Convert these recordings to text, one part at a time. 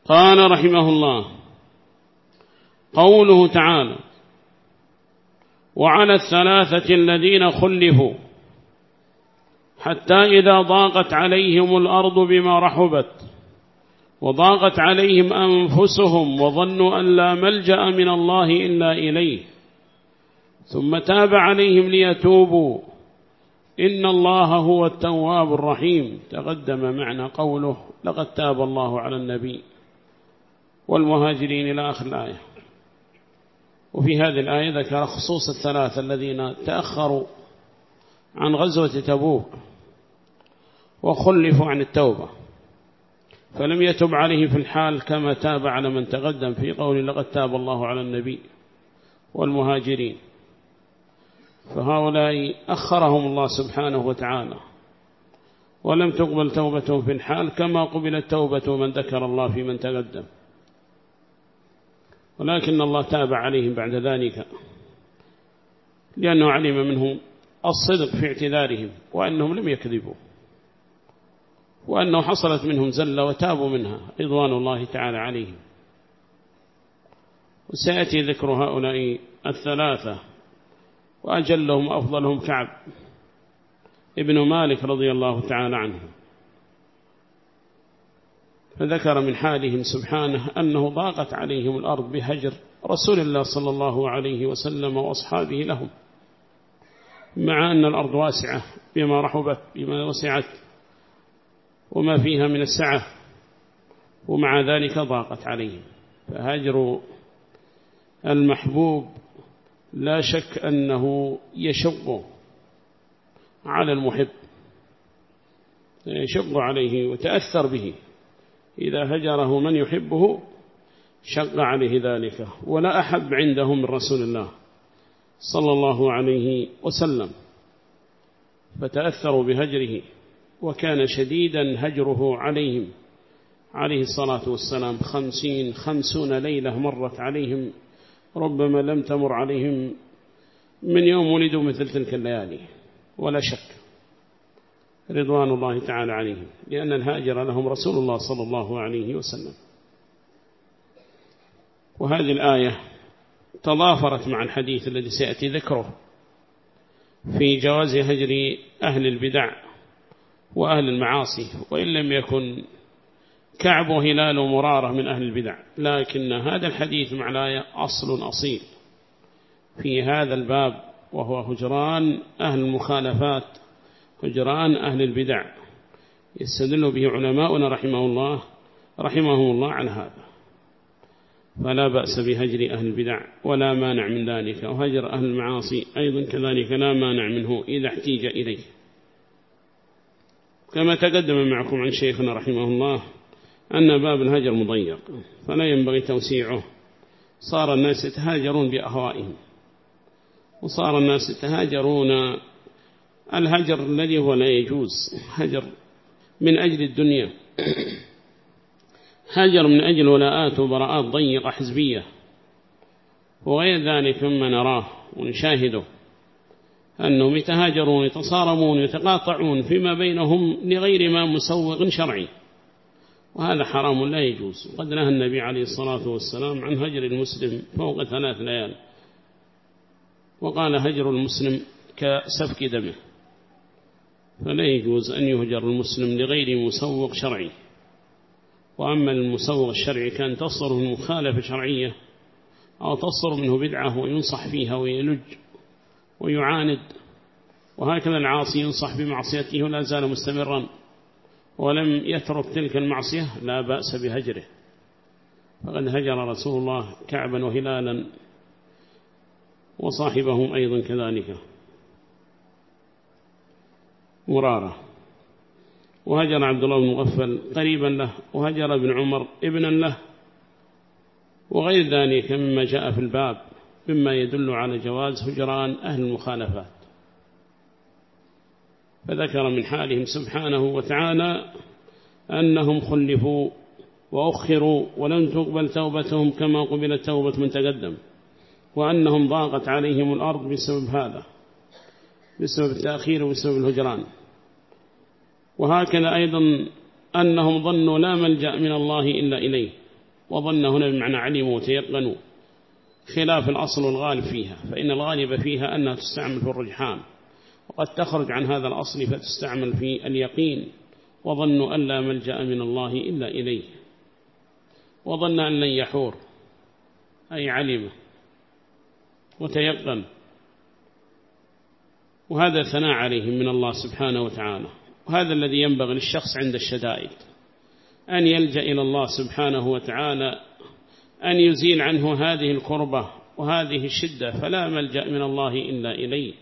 قال رحمه الله: قوله تعالى: وعلى الثلاثة الذين خلفوا حتى إذا ضاقت عليهم الأرض بما رحبت وضاقت عليهم أنفسهم وظنوا أن لا ملجأ من الله إلا إليه ثم تاب عليهم ليتوبوا إن الله هو التواب الرحيم. تقدم معنى قوله: لقد تاب الله على النبي والمهاجرين إلى آخر الآية. وفي هذه الآية ذكر خصوص الثلاثة الذين تأخروا عن غزوة تبوك وخلفوا عن التوبة فلم يتب عليه في الحال كما تاب على من تقدم في قول: لقد تاب الله على النبي والمهاجرين. فهؤلاء أخرهم الله سبحانه وتعالى ولم تقبل توبتهم في الحال كما قبلت توبة من ذكر الله في من تقدم، ولكن الله تاب عليهم بعد ذلك لأنه علم منهم الصدق في اعتذارهم وأنهم لم يكذبوا وأنه حصلت منهم زلة وتابوا منها رضوان الله تعالى عليهم. وسيأتي ذكر هؤلاء الثلاثة، وأجلهم أفضلهم كعب ابن مالك رضي الله تعالى عنه، فذكر من حالهم سبحانه أنه ضاقت عليهم الأرض بهجر رسول الله صلى الله عليه وسلم وأصحابه لهم، مع أن الأرض واسعة بما رحبت بما وسعت وما فيها من السعة، ومع ذلك ضاقت عليهم. فهجر المحبوب لا شك أنه يشق على المحب، يشق عليه وتأثر به. إذا هجره من يحبه شق عليه ذلك، ولا أحب عنده من رسول الله صلى الله عليه وسلم، فتأثروا بهجره، وكان شديدا هجره عليهم عليه الصلاة والسلام. 50 ليلة مرت عليهم ربما لم تمر عليهم من يوم ولدوا مثل تلك الليالي، ولا شك رضوان الله تعالى عليهم، لأن الهاجر لهم رسول الله صلى الله عليه وسلم. وهذه الآية تضافرت مع الحديث الذي سيأتي ذكره في جواز هجر أهل البدع وأهل المعاصي، وإن لم يكن كعب وهلال ومرارة من أهل البدع، لكن هذا الحديث مع الآية أصل أصيل في هذا الباب، وهو هجران أهل المخالفات، هجران أهل البدع، يستدل به علماؤنا رحمهم الله عن هذا. فلا بأس بهجر أهل البدع ولا مانع من ذلك، وهجر أهل المعاصي أيضا كذلك لا مانع منه إذا احتيج إليه، كما تقدم معكم عن شيخنا رحمه الله أن باب الهجر مضيق فلا ينبغي توسيعه. صار الناس يتهاجرون بأهوائهم، وصار الناس يتهاجرون الهجر الذي هو لا يجوز، هجر من أجل الدنيا، هجر من أجل ولاءات وبراءات ضيقة حزبية وغير ذلك مما نراه ونشاهده، أنهم يتهاجرون يتصارمون يتقاطعون فيما بينهم لغير ما مسوغ شرعي، وهذا حرام لا يجوز. وقد نهى النبي عليه الصلاة والسلام عن هجر المسلم فوق 3 ليال، وقال: هجر المسلم كسفك دمه، فلا يجوز أن يهجر المسلم لغير مسوغ شرعي. وأما المسوغ الشرعي كان تصدر من مخالفة شرعية أو تصدر منه بدعة وينصح فيها ويلج ويعاند، وهكذا العاصي ينصح بمعصيته ولا زال مستمرا ولم يترك تلك المعصية لا بأس بهجره. فقد هجر رسول الله كعبا وهلالا وصاحبهم أيضا كذلك مرارة، وهجر عبد الله بن مغفل قريبا له، وهجر ابن عمر ابنا له، وغير ذلك مما جاء في الباب مما يدل على جواز هجران أهل المخالفات. فذكر من حالهم سبحانه وتعالى أنهم خلفوا وأخروا ولن تقبل توبتهم كما قبلت توبة من تقدم، وأنهم ضاقت عليهم الأرض بسبب هذا، بسبب التأخير وبسبب الهجران. وهكذا أيضا أنهم ظنوا لا ملجأ من الله إلا إليه، وظن هنا بمعنى علموا وتيقنوا، خلاف الأصل الغالب فيها، فإن الغالب فيها أنها تستعمل في الرجحان، وقد تخرج عن هذا الأصل فتستعمل في اليقين. وظنوا أن لا ملجأ من الله إلا إليه، وظن أن لن يحور، أي علم وتيقن. وهذا ثناء عليهم من الله سبحانه وتعالى. وهذا الذي ينبغي للشخص عند الشدائد، أن يلجأ إلى الله سبحانه وتعالى، أن يزيل عنه هذه الكربة وهذه الشدة، فلا ملجأ من الله إلا إليه،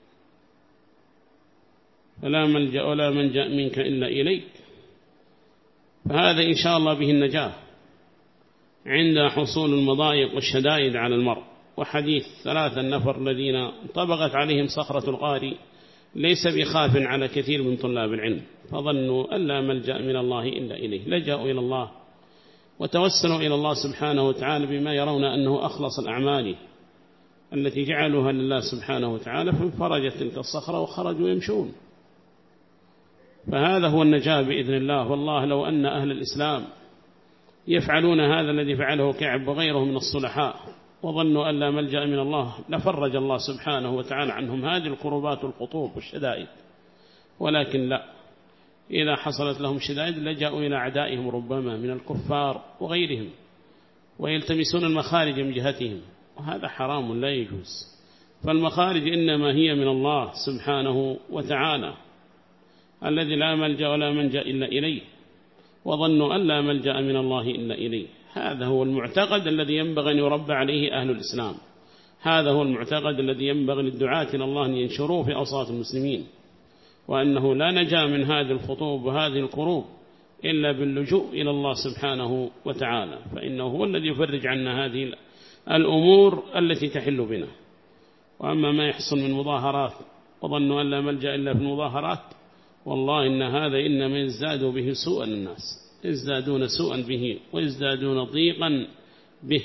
فلا ملجأ ولا منجأ منك إلا إليك. فهذا إن شاء الله به النجاة عند حصول المضايق والشدائد على المرء. وحديث 3 النفر الذين طبقت عليهم صخرة الغار ليس بخاف على كثير من طلاب العلم، فظنوا أن لا ملجأ من الله إلا إليه، لجأوا إلى الله وتوسلوا إلى الله سبحانه وتعالى بما يرون أنه أخلص الأعمال التي جعلوها لله سبحانه وتعالى، فانفرجت تلك الصخرة وخرجوا يمشون. فهذا هو النجاة بإذن الله. والله لو أن أهل الإسلام يفعلون هذا الذي فعله كعب وغيره من الصلحاء، وظنوا أن لا ملجأ من الله، لفرج الله سبحانه وتعالى عنهم هذه الكربات والخطوب والشدائد. ولكن لا، إذا حصلت لهم شدائد لجأوا إلى أعدائهم ربما من الكفار وغيرهم، ويلتمسون المخارج من جهتهم، وهذا حرام لا يجوز. فالمخارج إنما هي من الله سبحانه وتعالى الذي لا ملجأ ولا منجأ إلا إليه، وظنوا أن لا ملجأ من الله إلا إليه. هذا هو المعتقد الذي ينبغي أن يربى عليه أهل الإسلام، هذا هو المعتقد الذي ينبغي للدعاة إلى الله أن ينشروه في أوساط المسلمين، وأنه لا نجا من هذه الخطوب وهذه الكروب إلا باللجوء إلى الله سبحانه وتعالى، فإنه هو الذي يفرج عنا هذه الأمور التي تحل بنا. وأما ما يحصل من مظاهرات، وظنوا أن لا ملجأ إلا في المظاهرات، والله إن هذا إنما يزداد به سوءا الناس، يزدادون سوءا به ويزدادون ضيقا به.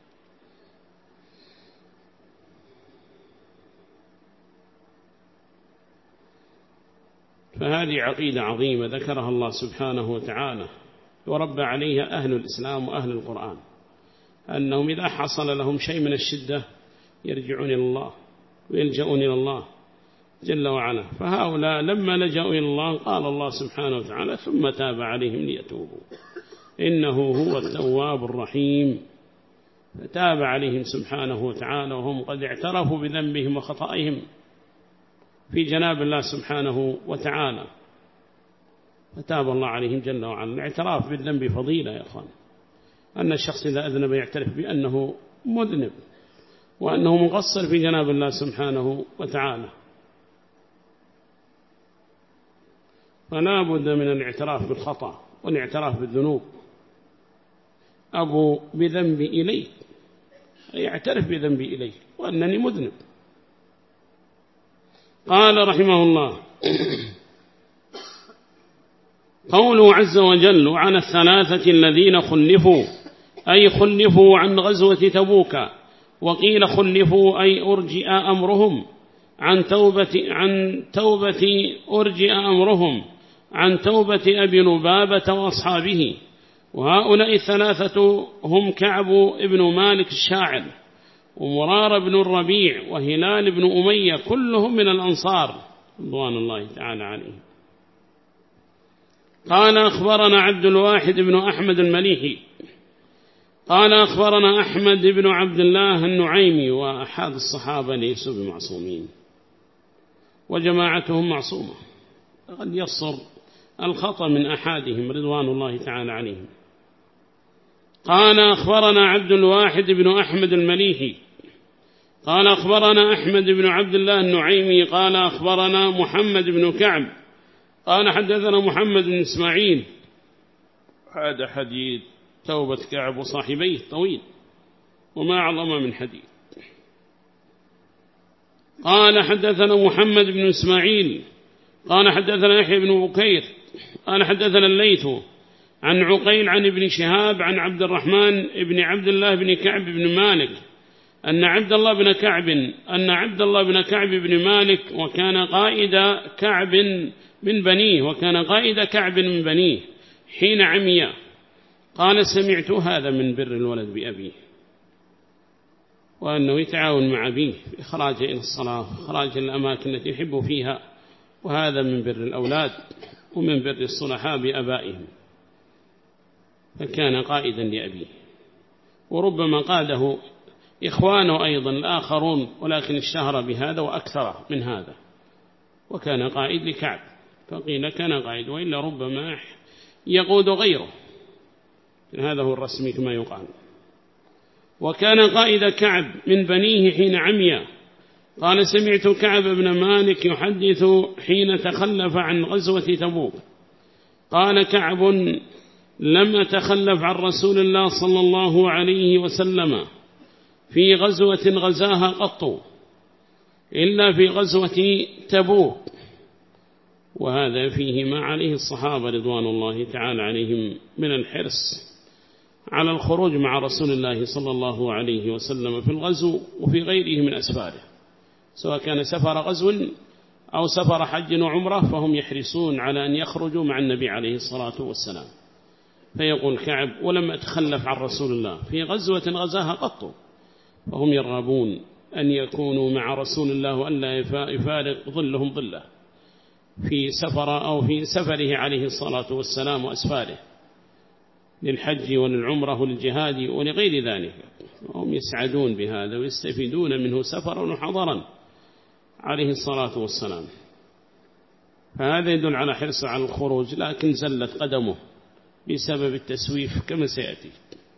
فهذه عقيدة عظيمة ذكرها الله سبحانه وتعالى وربى عليها أهل الإسلام وأهل القرآن، أنهم إذا حصل لهم شيء من الشدة يرجعون إلى الله ويلجؤون إلى الله جل وعلا. فهؤلاء لما لجأوا إلى الله قال الله سبحانه وتعالى ثم تاب عليهم ليتوبوا إنه هو التواب الرحيم. فتاب عليهم سبحانه وتعالى وهم قد اعترفوا بذنبهم وخطئهم في جناب الله سبحانه وتعالى، فتاب الله عليهم جل وعلا. الاعتراف بالذنب فضيلة يا أخوان، أن الشخص إذا أذنب يعترف بأنه مذنب وأنه مقصر في جناب الله سبحانه وتعالى، فلا بد من الاعتراف بالخطأ والاعتراف بالذنوب. أبو بذنبي إليك، يعترف بذنبي إليك وأنني مذنب. قال رحمه الله قوله عز وجل وعن 3 الذين خلفوا، أي خلفوا عن غزوة تبوك، وقيل خلفوا أي أرجئ أمرهم عن توبة أرجئ أمرهم عن توبة أبي لبابة وأصحابه. وهؤلاء 3 هم كعب بن مالك الشاعر، ومرار بن الربيع، وهلال بن أمية، كلهم من الأنصار رضوان الله تعالى عليهم. قال أخبرنا عبد الواحد بن أحمد المليحي قال أخبرنا أحمد بن عبد الله النعيمي. وأحد الصحابة ليسوا بمعصومين وجماعتهم معصومة، قد يصر الخطأ من أحدهم رضوان الله تعالى عليهم. قال أخبرنا عبد الواحد بن أحمد المليحي قال أخبرنا أحمد بن عبد الله النعيمي قال أخبرنا محمد بن كعب قال حدثنا محمد بن إسماعيل. هذا حديث توبة كعب وصاحبيه طويل وما أعظم من حديث. قال حدثنا محمد بن إسماعيل قال حدثنا يحيى بن بكير قال حدثنا الليث عن عقيل عن ابن شهاب عن عبد الرحمن بن عبد الله بن كعب بن مالك أن عبد الله بن كعب بن مالك وكان قائد كعب من بنيه حين عمي قال سمعت هذا من بر الولد بأبيه، وأنه يتعاون مع أبيه في إخراجه إلى الصلاة وإخراج الأماكن التي يحب فيها، وهذا من بر الأولاد ومن بر الصلحاء بأبائهم، فكان قائدا لأبيه. وربما قاده إخوانه أيضا الآخرون، ولكن اشتهر بهذا وأكثر من هذا، وكان قائد لكعب، فقيل كان قائد، وإلا ربما يقود غيره، هذا هو الرسمي كما يقال. وكان قائد كعب من بنيه حين عمي. قال سمعت كعب بن مالك يحدث حين تخلف عن غزوة تبوك، قال كعب لم أتخلف عن رسول الله صلى الله عليه وسلم في غزوة غزاها قط إلا في غزوة تبوك. وهذا فيه ما عليه الصحابة رضوان الله تعالى عليهم من الحرص على الخروج مع رسول الله صلى الله عليه وسلم في الغزو وفي غيره من أسفاره، سواء كان سفر غزو أو سفر حج وعمرة، فهم يحرصون على أن يخرجوا مع النبي عليه الصلاة والسلام. فيقول كعب ولم أتخلف عن رسول الله في غزوة غزاها قط، فهم يرغبون أن يكونوا مع رسول الله وأن لا يفارق ظلهم ظله في سفر أو في سفره عليه الصلاة والسلام وأسفاره للحج وللعمرة وللجهاد ولغير ذلك، وهم يسعدون بهذا ويستفيدون منه سفرا وحضرا عليه الصلاة والسلام. فهذا يدل على حرصه على الخروج، لكن زلت قدمه بسبب التسويف كما سيأتي.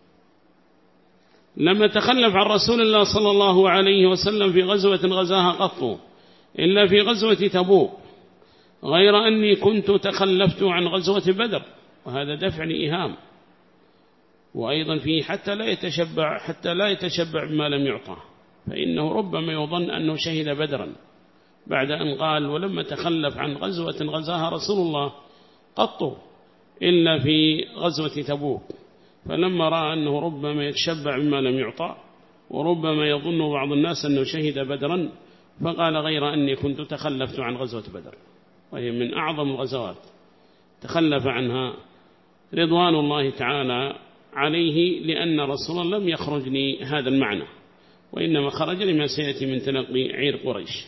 لما تخلف عن رسول الله صلى الله عليه وسلم في غزوة غزاها قط إلا في غزوة تبوك، غير أني كنت تخلفت عن غزوة بدر، وهذا دفع لإيهام، وأيضا فيه حتى لا يتشبع بما لم يعطى، فإنه ربما يظن أنه شهد بدرا بعد أن قال ولما تخلف عن غزوة غزاها رسول الله قط إلا في غزوة تبوك، فلما رأى أنه ربما يتشبع بما لم يعطى وربما يظن بعض الناس أنه شهد بدرا، فقال غير أني كنت تخلفت عن غزوة بدر، وهي من أعظم الغزوات تخلف عنها رضوان الله تعالى عليه، لأن رسول الله لم يخرج لهذا المعنى، وإنما خرج لما سيأتي من تلقي عير قريش.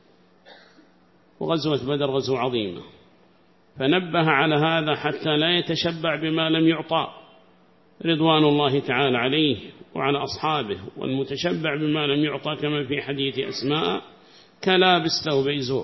وغزوة بدر غزوة عظيمة، فنبه على هذا حتى لا يتشبع بما لم يعطى رضوان الله تعالى عليه وعلى أصحابه، والمتشبع بما لم يعطى كما في حديث أسماء كلابس ثوب زور.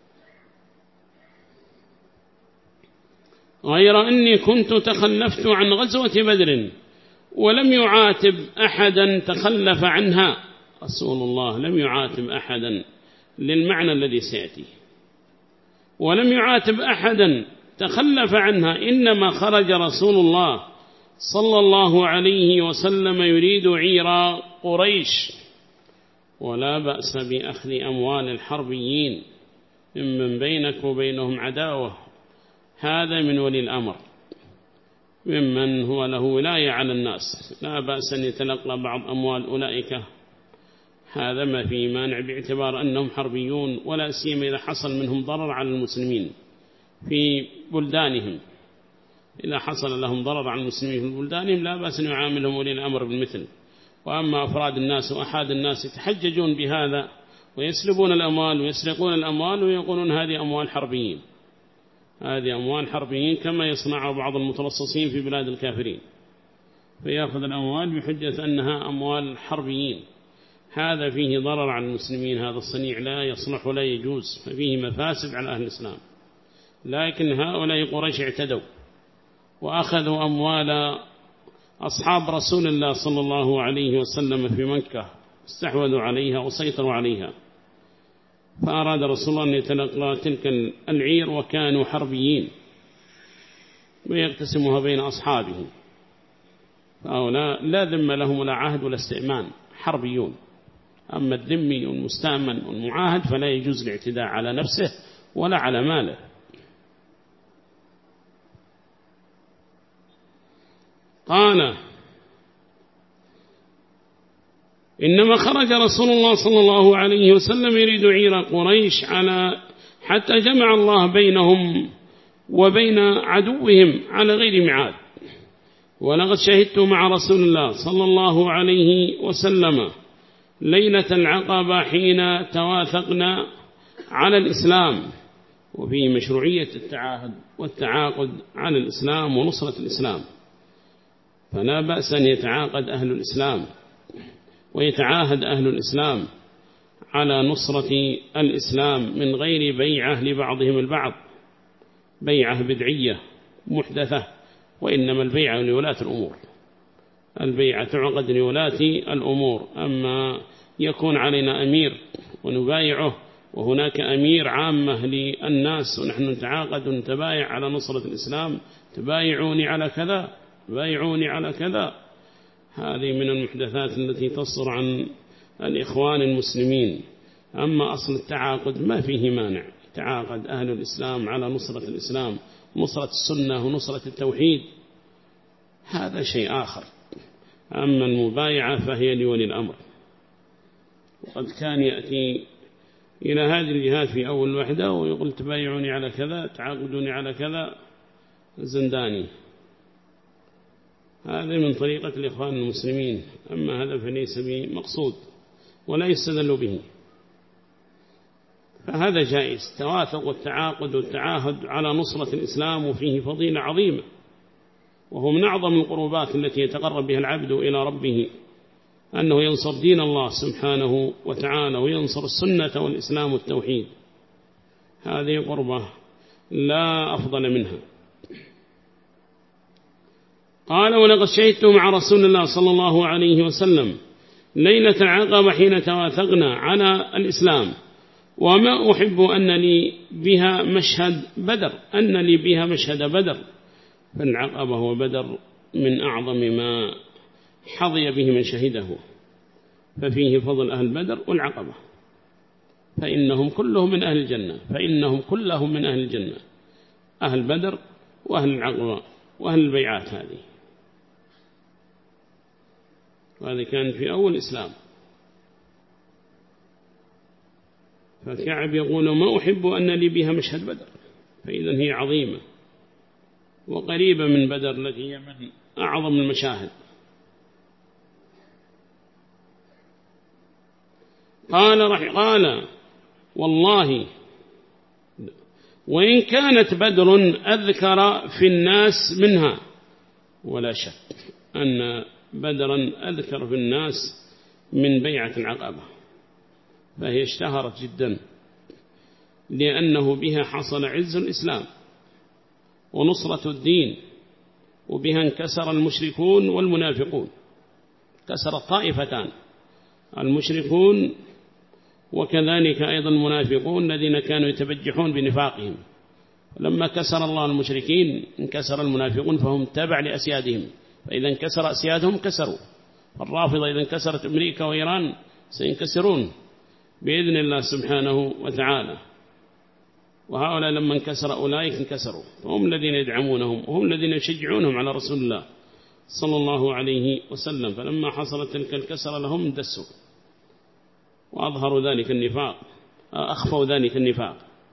غير أني كنت تخلفت عن غزوة بدر ولم يعاتب أحدا تخلف عنها، رسول الله لم يعاتب أحدا للمعنى الذي سيأتي، ولم يعاتب أحدا تخلف عنها، إنما خرج رسول الله صلى الله عليه وسلم يريد عير قريش، ولا بأس بأخذ أموال الحربيين ممن بينك وبينهم عداوة، هذا من ولي الأمر ممن هو له ولاية على الناس، لا بأس أن يتلقى بعض أموال أولئك، هذا ما فيه مانع باعتبار أنهم حربيون، ولا سيما إذا حصل منهم ضرر على المسلمين في بلدانهم، إذا حصل لهم ضرر على المسلمين في بلدانهم لا بأس أن يعاملهم ولي الأمر بالمثل. وأما أفراد الناس وأحد الناس يتحججون بهذا ويسلبون الأموال ويسرقون الأموال ويقولون هذه أموال حربيين، هذه أموال حربيين، كما يصنع بعض المتلصصين في بلاد الكافرين، فيأخذ الأموال بحجة أنها أموال حربيين، هذا فيه ضرر على المسلمين، هذا الصنيع لا يصلح ولا يجوز، ففيه مفاسد على أهل الإسلام. لكن هؤلاء قريش اعتدوا وأخذوا أموال أصحاب رسول الله صلى الله عليه وسلم في مكة، استحوذوا عليها وسيطروا عليها، فأراد رسول الله أن يتلقى تلك العير، وكانوا حربيين ويقتسمها بين أصحابه، فهؤلاء لا ذم لهم ولا عهد ولا استئمان، حربيون. أما الذمي والمستأمن والمعاهد فلا يجوز الاعتداء على نفسه ولا على ماله. قال إنما خرج رسول الله صلى الله عليه وسلم يريد عير قريش حتى جمع الله بينهم وبين عدوهم على غير معاد، ولقد شهدت مع رسول الله صلى الله عليه وسلم ليلة العقبة حين تواثقنا على الإسلام، وفيه مشروعية التعاهد والتعاقد على الإسلام ونصرة الإسلام. فلا بأس أن يتعاقد أهل الإسلام ويتعاهد أهل الإسلام على نصرة الإسلام من غير بيعة لبعضهم البعض، بيعة بدعية محدثة، وإنما البيعة لولاة الأمور، البيعة تعقد لولاة الأمور. أما يكون علينا أمير ونبايعه وهناك أمير عامة للناس ونحن نتعاقد ونتبايع على نصرة الإسلام، تبايعوني على كذا، تبايعوني على كذا، هذه من المحدثات التي تصدر عن الإخوان المسلمين. أما أصل التعاقد ما فيه مانع، تعاقد أهل الإسلام على نصرة الإسلام، نصرة السنة ونصرة التوحيد، هذا شيء آخر. أما المبايعة فهي لولي الأمر. وقد كان يأتي إلى هذه الجهات في أول وحدة ويقول تبايعوني على كذا، تعاقدوني على كذا، زنداني. هذا من طريقة الإخوان المسلمين، أما هذا فليس بمقصود ولا يستدل به، فهذا جائز، توافق والتعاقد والتعاهد على نصرة الإسلام، وفيه فضيلة عظيمة، وهو من أعظم القربات التي يتقرب بها العبد إلى ربه، أنه ينصر دين الله سبحانه وتعالى وينصر السنة والإسلام والتوحيد، هذه قربة لا أفضل منها. قال ولقد شهدت مع رسول الله صلى الله عليه وسلم ليلة العقبة حين تواثقنا على الإسلام، وما أحب أن لي بها مشهد بدر، أن لي بها مشهد بدر، فالعقبة هو بدر من أعظم ما حظي به من شهده، ففيه فضل أهل بدر والعقبة، فإنهم كلهم من أهل الجنة، فإنهم كلهم من أهل الجنة، أهل بدر وأهل العقبة وأهل البيعات هذه. وهذا كان في أول الإسلام. فكعب يقول ما أحب أن لي بها مشهد بدر، فإذا هي عظيمة وقريبة من بدر التي هي من أعظم المشاهد. قال والله وإن كانت بدر أذكر في الناس منها، ولا شك أن بدرا أذكر في الناس من بيعة العقبة، فهي اشتهرت جدا لأنه بها حصل عز الإسلام ونصرة الدين، وبها انكسر المشركون والمنافقون، كسر الطائفتان، المشركون وكذلك أيضا المنافقون الذين كانوا يتبجحون بنفاقهم. لما كسر الله المشركين انكسر المنافقون، فهم تابع لأسيادهم، فإذا انكسر أسيادهم كسروا. فالرافضة إذا انكسرت أمريكا وإيران سينكسرون بإذن الله سبحانه وتعالى، وهؤلاء لما انكسر أولئك انكسروا، فهم الذين يدعمونهم وهم الذين يشجعونهم على رسول الله صلى الله عليه وسلم. فلما حصلت تلك الكسر لهم اندسوا وأظهروا ذلك النفاق، أخفوا ذلك النفاق.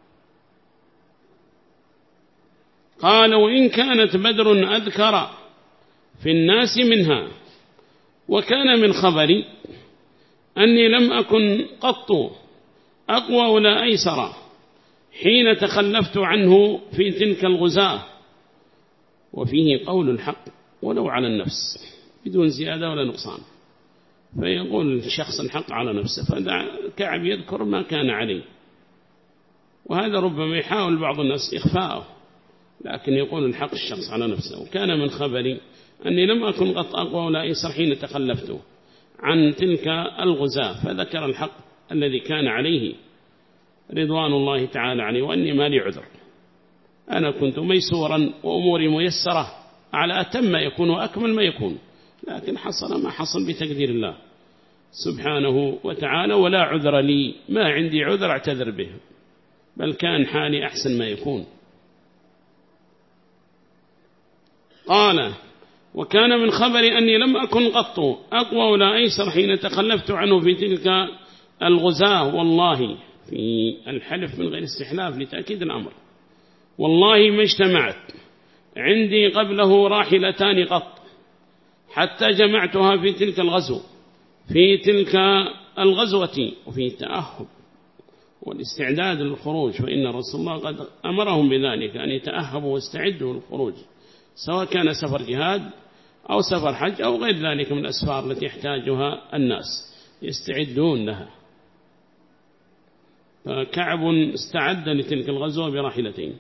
قال وإن كانت بدر أذكر في الناس منها، وكان من خبري أني لم أكن قط أقوى ولا أيسر حين تخلفت عنه في تلك الغزاة، وفيه قول الحق ولو على النفس بدون زيادة ولا نقصان، فيقول الشخص الحق على نفسه، فكعب يذكر ما كان عليه، وهذا ربما يحاول بعض الناس إخفاءه، لكن يقول الحق الشخص على نفسه. وكان من خبري أني لم أكن قط أقوى ولا أيسر حين تخلفت عن تلك الغزاة، فذكر الحق الذي كان عليه رضوان الله تعالى عليه، وأني ما لي عذر، أنا كنت ميسورا وأموري ميسرة على أتم ما يكون وأكمل ما يكون، لكن حصل ما حصل بتقدير الله سبحانه وتعالى، ولا عذر لي، ما عندي عذر أعتذر به، بل كان حالي أحسن ما يكون. قال وكان من خبري أني لم أكن قط أقوى ولا أيسر حين تخلفت عنه في تلك الغزاة، والله في الحلف من غير استحلاف لتأكيد الأمر، والله ما اجتمعت عندي قبله راحلتان قط، حتى جمعتها في تلك الغزو في تلك الغزوة وفي التأهب والاستعداد للخروج، فإن رسول الله قد أمرهم بذلك أن يتأهبوا واستعدوا للخروج، سواء كان سفر جهاد أو سفر حج أو غير ذلك من الأسفار التي يحتاجها الناس يستعدون لها. فكعب استعد لتلك الغزوة براحلتين،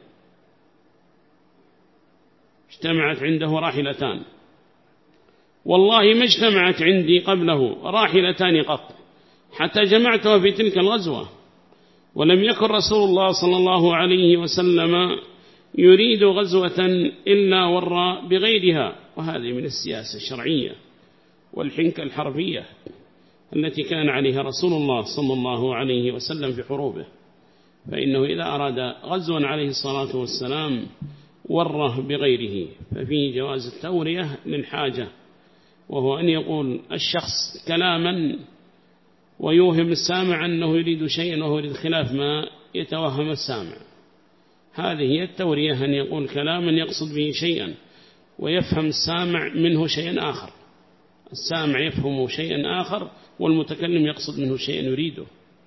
اجتمعت عنده راحلتان، والله ما اجتمعت عندي قبله راحلتان قط حتى جمعتها في تلك الغزوة. ولم يكن رسول الله صلى الله عليه وسلم يريد غزوة إلا ور بغيرها، وهذه من السياسة الشرعية والحنكة الحربية التي كان عليها رسول الله صلى الله عليه وسلم في حروبه، فإنه إذا أراد غزوا عليه الصلاة والسلام وره بغيره، ففيه جواز التورية للحاجة، وهو أن يقول الشخص كلاما ويوهم السامع أنه يريد شيئا وهو يريد خلاف ما يتوهم السامع. هذه هي التورية، أن يقول كلاما يقصد به شيئا ويفهم السامع منه شيئا آخر، السامع يفهم شيئا آخر والمتكلم يقصد منه شيئا يريده،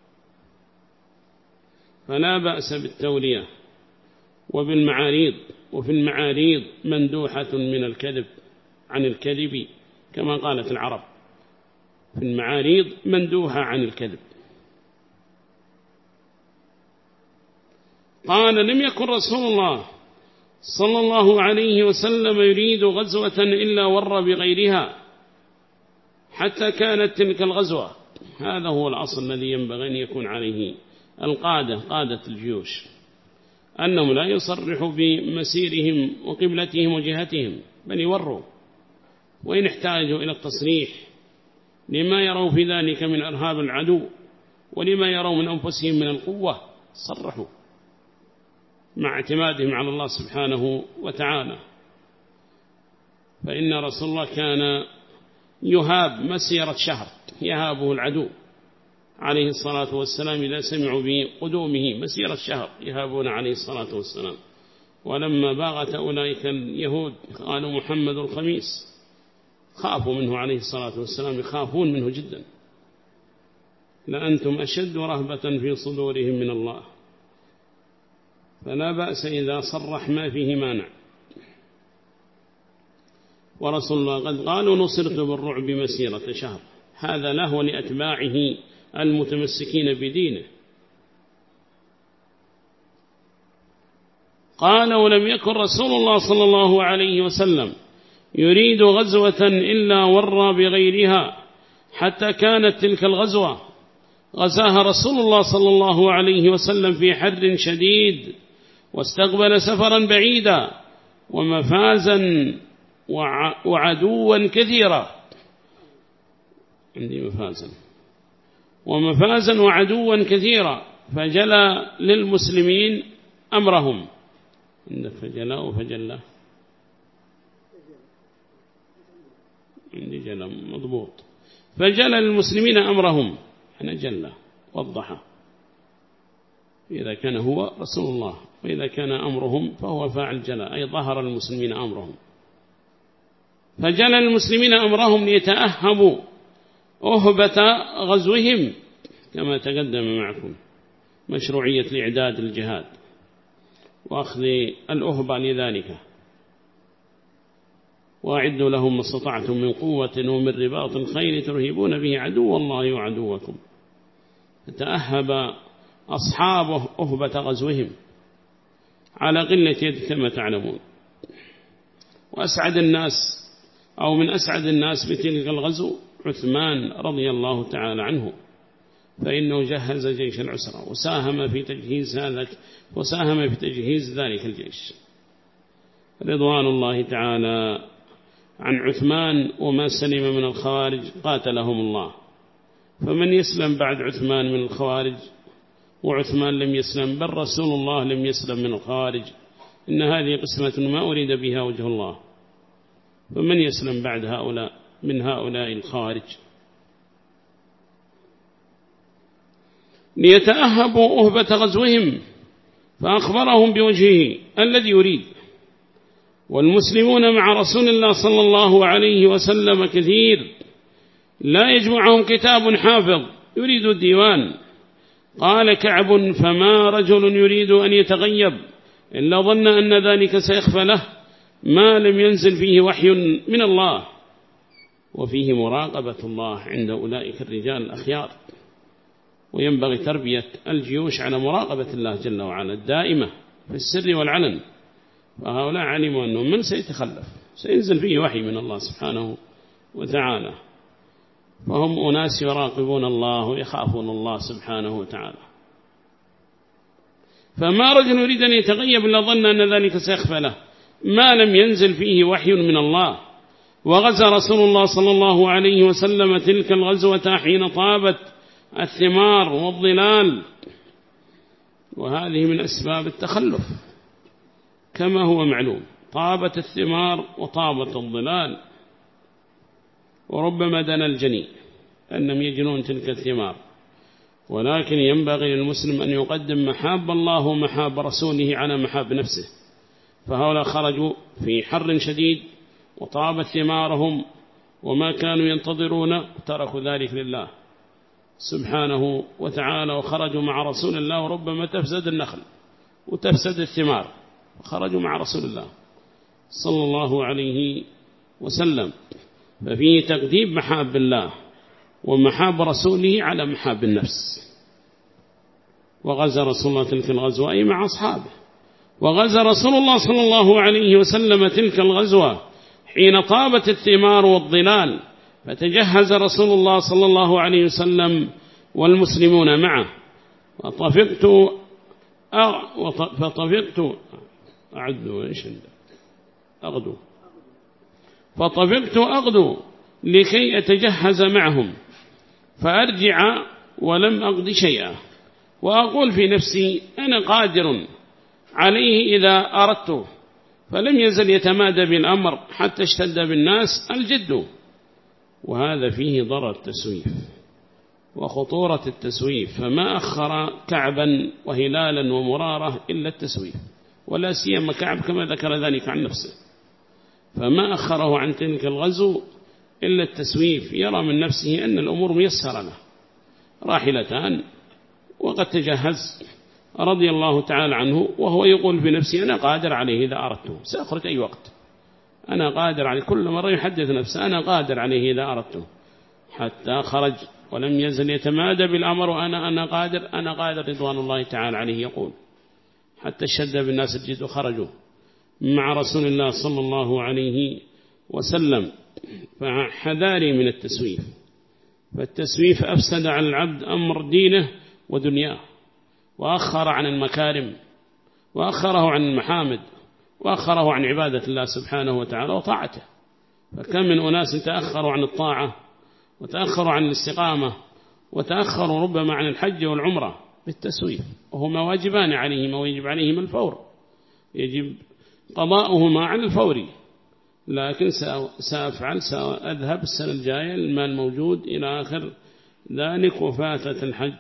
فلا بأس بالتورية وبالمعاريض. وفي المعاريض مندوحة من الكذب عن الكذب كما قالت العرب، في المعاريض مندوحة عن الكذب. قال لم يكن رسول الله صلى الله عليه وسلم يريد غزوة إلا ور بغيرها حتى كانت تلك الغزوة. هذا هو الأصل الذي ينبغي أن يكون عليه قادة الجيوش، أنهم لا يصرحوا بمسيرهم وقبلتهم وجهتهم، بل يوروا، وإن احتاجوا إلى التصريح لما يروا في ذلك من إرهاب العدو ولما يروا من أنفسهم من القوة صرحوا مع اعتمادهم على الله سبحانه وتعالى. فإن رسول الله كان يهاب مسيرة شهر، يهابه العدو عليه الصلاة والسلام إذا سمعوا بقدومه مسيرة شهر يهابون عليه الصلاة والسلام. ولما باغت أولئك اليهود قالوا محمد الخميس، خافوا منه عليه الصلاة والسلام، يخافون منه جدا، لأنتم أشد رهبة في صدورهم من الله. فلا بأس إذا صرح ما فيه مانع. ورسول الله قد قالوا نصرت بالرعب مسيرة شهر، هذا له ولأتباعه المتمسكين بدينه. قال ولم يكن رسول الله صلى الله عليه وسلم يريد غزوة إلا ور بغيرها حتى كانت تلك الغزوة غزاها رسول الله صلى الله عليه وسلم في حر شديد، واستقبل سفرا بعيدا ومفازا وعدوا كثيرا. عندي ومفازا وعدوا كثيرا، فجلى للمسلمين أمرهم. عندك فجلى وفجلى، عندي جلى مضبوط. فجلى للمسلمين أمرهم، أنا جلى وضحه، إذا كان هو رسول الله، وإذا كان أمرهم فهو فاعل جلى، أي ظهر المسلمين أمرهم. فجلى المسلمين أمرهم ليتأهبوا أهبة غزوهم، كما تقدم معكم مشروعية الإعداد للجهاد وأخذ الأهبة لذلك. وأعدوا لهم ما استطعتم من قوة ومن رباط الخيل ترهبون به عدو الله وعدوكم. فتأهب أصحابه أهبة غزوهم على قلة يد كما تعلمون. وأسعد الناس أو من أسعد الناس بتلك الغزو عثمان رضي الله تعالى عنه، فإنه جهز جيش العسرة وساهم في تجهيز ذلك الجيش رضوان الله تعالى عن عثمان. وما سلم من الخوارج قاتلهم الله. فمن يسلم بعد عثمان من الخوارج؟ وعثمان لم يسلم، بل رسول الله لم يسلم من الخوارج. إن هذه قسمة ما أريد بها وجه الله. فمن يسلم بعد هؤلاء من هؤلاء الخوارج؟ ليتأهبوا أهبة غزوهم، فأخبرهم بوجهه الذي يريد، والمسلمون مع رسول الله صلى الله عليه وسلم كثير، لا يجمعهم كتاب حافظ يريد الديوان. قال كعب: فما رجل يريد أن يتغيب إلا ظن أن ذلك سيخفى له ما لم ينزل فيه وحي من الله. وفيه مراقبة الله عند أولئك الرجال الأخيار، وينبغي تربية الجيوش على مراقبة الله جل وعلا الدائمة في السر والعلن. فهؤلاء علموا أنه من سيتخلف سينزل فيه وحي من الله سبحانه وتعالى، فهم أناس يراقبون الله ويخافون الله سبحانه وتعالى. فما رجل يريد أن يتغيب إلا ظن أن ذلك سيخفى له ما لم ينزل فيه وحي من الله. وغزا رسول الله صلى الله عليه وسلم تلك الغزوة حين طابت الثمار والظلال، وهذه من أسباب التخلف كما هو معلوم. طابت الثمار وطابت الظلال، وربما دنا الجني أنهم يجنون تلك الثمار، ولكن ينبغي للمسلم أن يقدم محاب الله ومحاب رسوله على محاب نفسه. فهؤلاء خرجوا في حر شديد وطابت ثمارهم وما كانوا ينتظرون، تركوا ذلك لله سبحانه وتعالى وخرجوا مع رسول الله، وربما تفسد النخل وتفسد الثمار، وخرجوا مع رسول الله صلى الله عليه وسلم. ففيه تقديم محاب الله ومحاب رسوله على محاب النفس. وغزا رسول الله تلك الغزوة أي مع أصحابه. وغزا رسول الله صلى الله عليه وسلم تلك الغزوة حين طابت الثمار والظلال، فتجهز رسول الله صلى الله عليه وسلم والمسلمون معه. فطفقت أغدو لكي أتجهز معهم فأرجع ولم أقض شيئا، وأقول في نفسي أنا قادر عليه إذا أردت. فلم يزل يتمادى بالأمر حتى اشتد بالناس الجد. وهذا فيه ضرر التسويف وخطورة التسويف، فما أخر كعبا وهلالا ومرارة إلا التسويف، ولا سيما كعب كما ذكر ذلك عن نفسه، فما أخره عن تلك الغزو إلا التسويف. يرى من نفسه أن الأمور ميسرة له، راحلتان وقد تجهز رضي الله تعالى عنه، وهو يقول في نفسه أنا قادر عليه إذا أردته، سأخرج أي وقت، أنا قادر عليه. كل مرة يحدث نفسه أنا قادر عليه إذا أردته، حتى خرج ولم يزل يتمادى بالأمر أنا قادر رضوان الله تعالى عليه يقول، حتى شد بالناس الجد وخرجوا مع رسول الله صلى الله عليه وسلم. فحذاري من التسويف، فالتسويف أفسد على العبد أمر دينه ودنياه، وأخر عن المكارم، وأخره عن المحامد، وأخره عن عبادة الله سبحانه وتعالى وطاعته. فكم من أناس تأخروا عن الطاعة وتأخروا عن الاستقامة وتأخروا ربما عن الحج والعمرة بالتسويف، وهما واجبان عليهما ويجب عليهما الفور، يجب قضاؤهما على الفور. لكن سأذهب السنة الجاية المال موجود إلى آخر ذلك، وفاتت الحج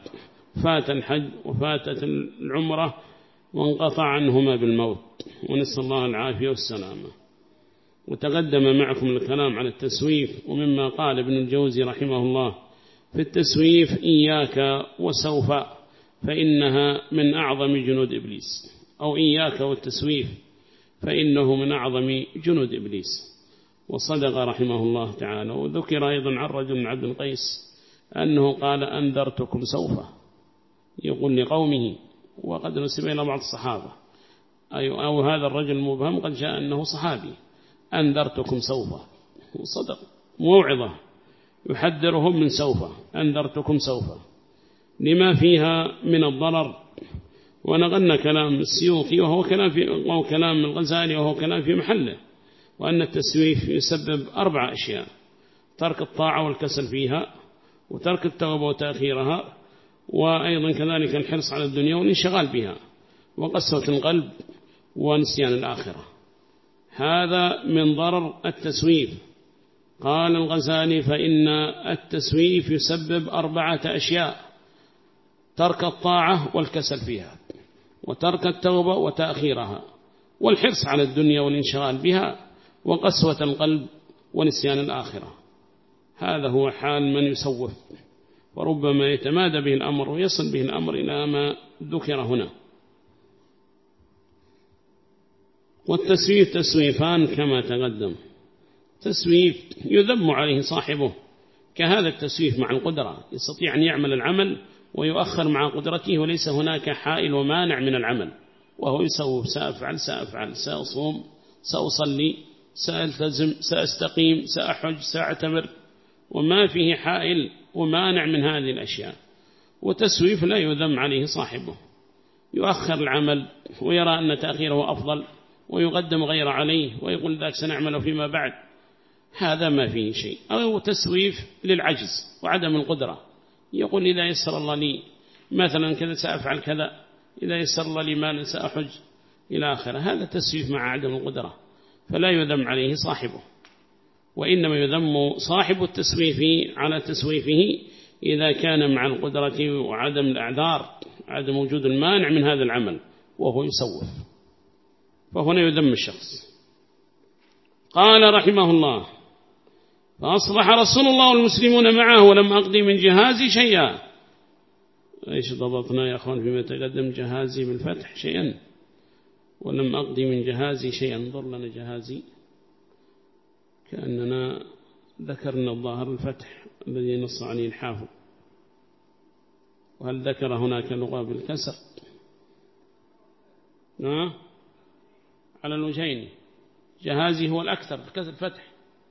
وفاتت العمرة وانقطع عنهما بالموت، ونسأل الله العافية والسلامة. وتقدم معكم الكلام على التسويف، ومما قال ابن الجوزي رحمه الله في التسويف إياك وسوف فإنها من أعظم جنود إبليس، أو إياك والتسويف فإنه من أعظم جنود إبليس. وصدق رحمه الله تعالى. وذكر أيضا عن رجل من عبد القيس أنه قال أنذرتكم سوف، يقول لقومه، وقد نسب إلى بعض الصحابة، أو هذا الرجل المبهم قد جاء أنه صحابي، أنذرتكم سوف، وصدق موعظة يحذرهم من سوف، أنذرتكم سوف لما فيها من الضرر. ونقلنا كلام السيوطي وهو كلام الغزالي وهو كلام في محله، وأن التسويف يسبب 4 أشياء: ترك الطاعة والكسل فيها، وترك التوبة وتأخيرها، وأيضا كذلك الحرص على الدنيا والانشغال بها، وقسوة القلب، ونسيان الآخرة. هذا من ضرر التسويف. قال الغزالي فإن التسويف يسبب 4 أشياء: ترك الطاعة والكسل فيها، وترك التوبة وتأخيرها، والحرص على الدنيا والانشغال بها وقسوة القلب ونسيان الآخرة. هذا هو حال من يسوف، وربما يتمادى به الأمر ويصل به الأمر إلى ما ذكر هنا. والتسويف تسويفان كما تقدم. تسويف يذم عليه صاحبه، كهذا التسويف مع القدرة، يستطيع أن يعمل العمل ويؤخر مع قدرته وليس هناك حائل ومانع من العمل، وهو يسوف: سأفعل سأفعل، سأصوم، سأصلي، سألتزم، سأستقيم، سأحج، سأعتمر، وما فيه حائل ومانع من هذه الأشياء. وتسويف لا يذم عليه صاحبه، يؤخر العمل ويرى أن تأخيره أفضل ويقدم غير عليه ويقول ذاك سنعمل فيما بعد، هذا ما فيه شيء. أو تسويف للعجز وعدم القدرة، يقول إذا يسر الله لي مثلا كذا سأفعل كذا، إذا يسر الله لي مالا سأحج إلى آخره. هذا تسويف مع عدم القدرة، فلا يذم عليه صاحبه، وإنما يذم صاحب التسويف على تسويفه إذا كان مع القدرة وعدم الأعذار، عدم وجود المانع من هذا العمل وهو يسوف، فهنا يذم الشخص. قال رحمه الله: فأصبح رسول الله والمسلمون معه ولم أقضي من جهازي شيئا. إيش ضبطنا يا أخوان فيما تقدم؟ جهازي بالفتح شيئا، ولم أقضي من جهازي شيئا. انظر لنا جهازي، كأننا ذكرنا الظاهر الفتح الذي نص عليه الحافظ، وهل ذكر هناك لغة بالكسر؟ على الوجهين. جهازي هو الأكثر بكسر الفتح.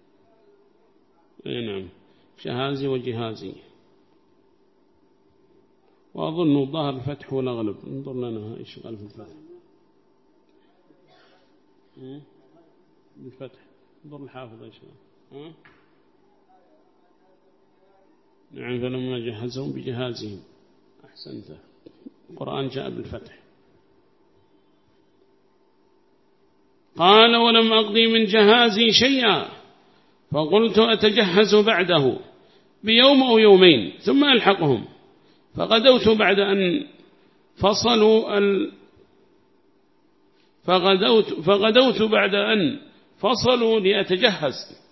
نعم، جهازي وجهازي، وأظن الظاهر الفتح هو الأغلب. انظر لنا إيش قال في الفتح بالفتح، انظر الحافظ إيش قال. نعم، فلما جهزهم بجهازهم. أحسنت، القرآن جاء بالفتح. قال: ولم أقضي من جهازي شيئا، فقلت أتجهز بعده بيوم أو يومين ثم ألحقهم، فغدوت بعد أن فصلوا لأتجهز،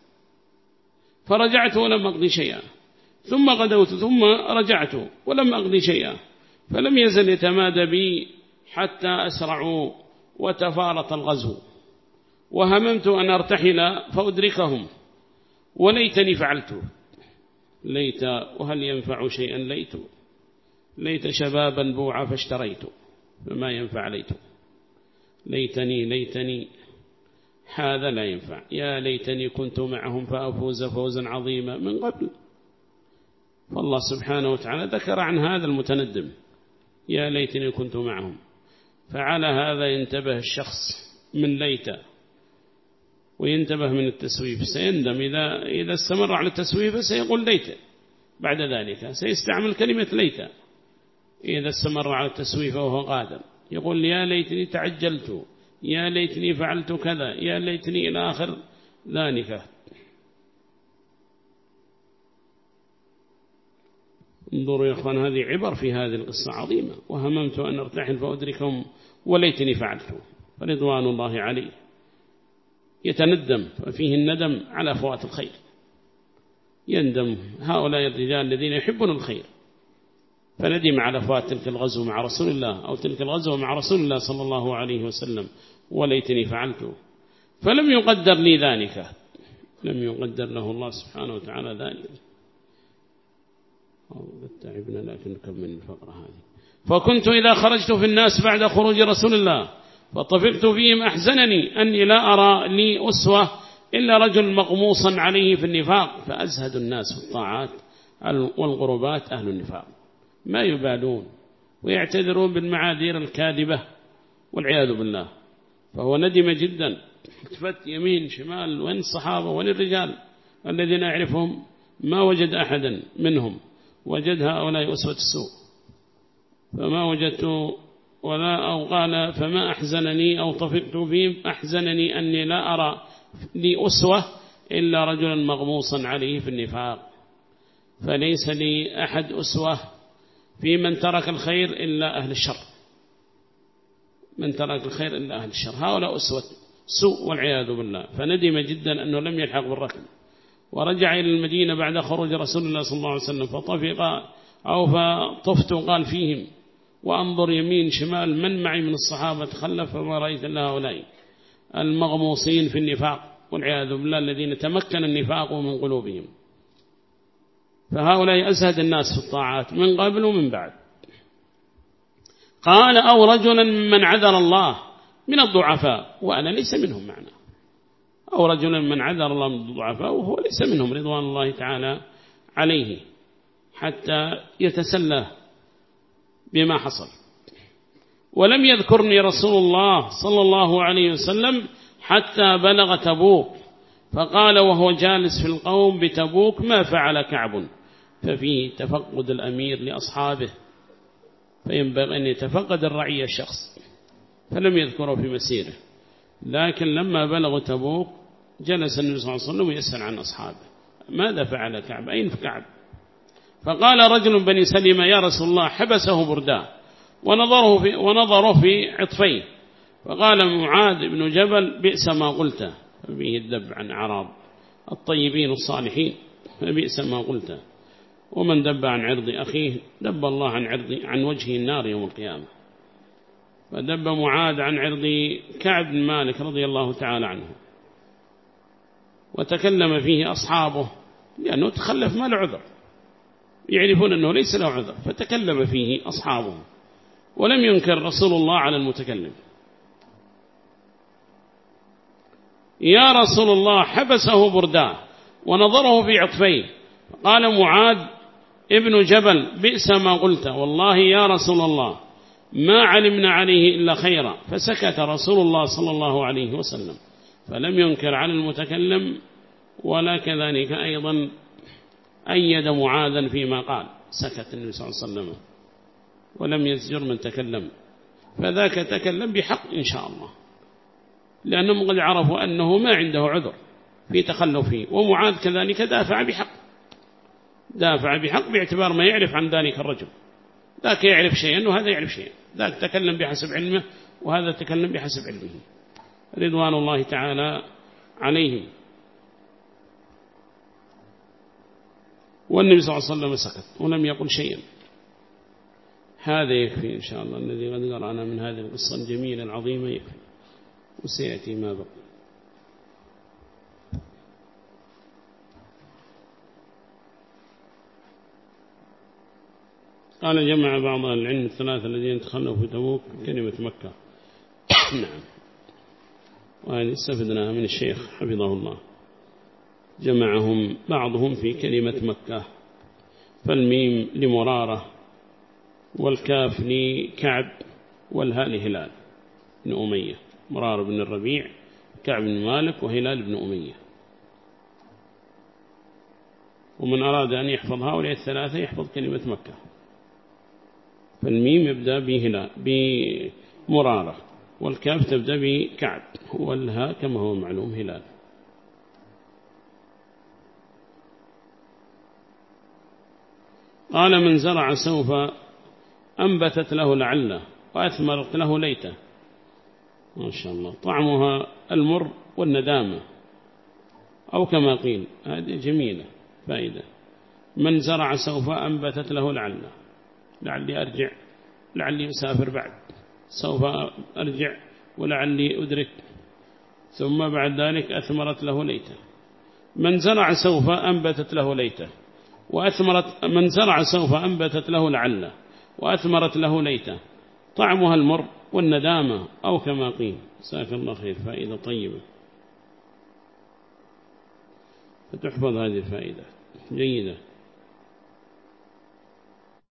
فرجعت ولم أقضي شيئا، ثم غدوت ثم رجعت ولم أقضي شيئا، فلم يزل يتمادى بي حتى أسرعوا وتفارط الغزو، وهممت أن أرتحل فأدركهم، وليتني فعلت. ليت وهل ينفع شيئا؟ ليت شبابا بوعى فاشتريت فما ينفع ليت. ليتني هذا لا ينفع. يا ليتني كنت معهم فأفوز فوزا عظيما من قبل. فالله سبحانه وتعالى ذكر عن هذا المتندم: يا ليتني كنت معهم. فعلى هذا ينتبه الشخص من ليت، وينتبه من التسويف. سيندم إذا استمر على التسويف، سيقول ليت، بعد ذلك سيستعمل كلمة ليت إذا استمر على التسويف وهو قادر، يقول: يا ليتني تعجلت، يا ليتني فعلت كذا، يا ليتني إلى آخر ذلك. انظروا يا أخوان، هذه عبر في هذه القصة عظيمة. وهممت أن أرتحل فأدركهم وليتني فعلت، فرضوان الله عليه. يتندم، وفيه الندم على فوات الخير. يندم هؤلاء الرجال الذين يحبون الخير، فندم على فوات تلك الغزو مع رسول الله، أو تلك الغزوة مع رسول الله صلى الله عليه وسلم، وليتني فعلت. فلم يقدر لي ذلك، لم يقدر له الله سبحانه وتعالى ذلك. تعبنا، لكن نكمل الفقرة هذه. فكنت إذا خرجت في الناس بعد خروج رسول الله فطفقت فيهم أحزنني أني لا أرى لي أسوة إلا رجل مغموصا عليه في النفاق، فأزهد الناس في الطاعات والقربات أهل النفاق، ما يبالون ويعتذرون بالمعاذير الكاذبة والعياذ بالله. فهو ندم جدا، التفت يمين شمال، وين الصحابة وين الرجال الذين أعرفهم؟ ما وجد أحدا منهم، وجد هؤلاء أسوة السوء، فما وجدت ولا أو قال: فما أحزنني أو طفقت فيهم أحزنني أني لا أرى لي أسوة إلا رجلا مغموصا عليه في النفاق، فليس لي أحد أسوة في من ترك الخير إلا أهل الشر. من ترك الخير إلا أهل الشر. هؤلاء أسوة سوء والعياذ بالله. فندم جدا أنه لم يلحق بالركب، ورجع إلى المدينة بعد خروج رسول الله صلى الله عليه وسلم، فطفت وقال فيهم وأنظر يمين شمال من معي من الصحابة تخلف، فما رأيت إلا هؤلاء المغموصين في النفاق والعياذ بالله الذين تمكن النفاق من قلوبهم. فهؤلاء أزهد الناس في الطاعات من قبل ومن بعد. قال أو رجلا من عذر الله من الضعفاء وأنا ليس منهم معنا، أو رجلا من عذر الله من الضعفاء وهو ليس منهم رضوان الله تعالى عليه، حتى يتسلى بما حصل. ولم يذكرني رسول الله صلى الله عليه وسلم حتى بلغ تبوك، فقال وهو جالس في القوم بتبوك ما فعل كعب. ففيه تفقد الأمير لأصحابه، فينبغي أن يتفقد الرعية الشخص، فلم يذكره في مسيره. لكن لما بلغ تبوك جلس النبي صلى الله عليه وسلم ويسأل عن أصحابه ماذا فعل كعب، أين في كعب؟ فقال رجل بني سلمة يا رسول الله حبسه برداه ونظره في عطفيه. فقال معاذ بن جبل بئس ما قلت، فبه الدب عن أعراض الطيبين الصالحين، فبئس ما قلت، ومن دب عن عرض أخيه دب الله عن وجهه النار يوم القيامة. فدب معاذ عن عرض كعب بن مالك رضي الله تعالى عنه، وتكلم فيه أصحابه لأنه تخلف ما له عذر، يعرفون أنه ليس له عذر، فتكلم فيه أصحابه ولم ينكر رسول الله على المتكلم. يا رسول الله حبسه برداه ونظره في عطفيه. قال معاذ ابن جبل بئس ما قلت، والله يا رسول الله ما علمنا عليه إلا خيرا. فسكت رسول الله صلى الله عليه وسلم، فلم ينكر على المتكلم، ولا كذلك أيضا أيد معاذا فيما قال، سكت النبي صلى الله عليه وسلم ولم يزجر من تكلم، فذاك تكلم بحق إن شاء الله، لأنهم قد عرفوا أنه ما عنده عذر في تخلفه. ومعاذ كذلك دافع بحق باعتبار ما يعرف عن ذلك الرجل، ذاك يعرف شيئا وهذا يعرف شيئا، ذاك تكلم بحسب علمه وهذا تكلم بحسب علمه رضوان الله تعالى عليهم. والنبي صلى الله عليه وسلم سكت ولم يقل شيئا. هذا يكفي إن شاء الله، الذي قد قرأنا من هذه القصة الجميلة العظيمة يكفي، وسيأتي ما بقي. قال جمع بعض العلم الثلاثة الذين تخلوا في تبوك كلمة مكة. نعم، وهذه استفدناها من الشيخ حفظه الله، جمعهم بعضهم في كلمة مكة، فالميم لمرارة، والكاف لكعب، والهاء لهلال بن أمية، مرار بن الربيع، كعب بن مالك، وهلال بن أمية. ومن أراد أن يحفظ هؤلاء الثلاثة يحفظ كلمة مكة، فالميم يبدأ بمرارة، والكاف تبدأ بكعب، والهاء كما هو معلوم هلال. قال من زرع سوف أنبتت له لعله وأثمرت له ليته. ما شاء الله، طعمها المر والندامة، أو كما قيل، هذه جميلة فائدة. من زرع سوف أنبتت له لعله، لعلي أرجع، لعلي أسافر بعد، سوف أرجع ولعلي أدرك، ثم بعد ذلك أثمرت له ليته. من زرع سوف أنبتت له ليته وأثمرت، من زرع سوف أنبتت له لعله وأثمرت له ليته، طعمها المر والندامة، أو كما قيل. جزاك الله خير، فائدة طيبة، فتحفظ هذه الفائدة جيدة.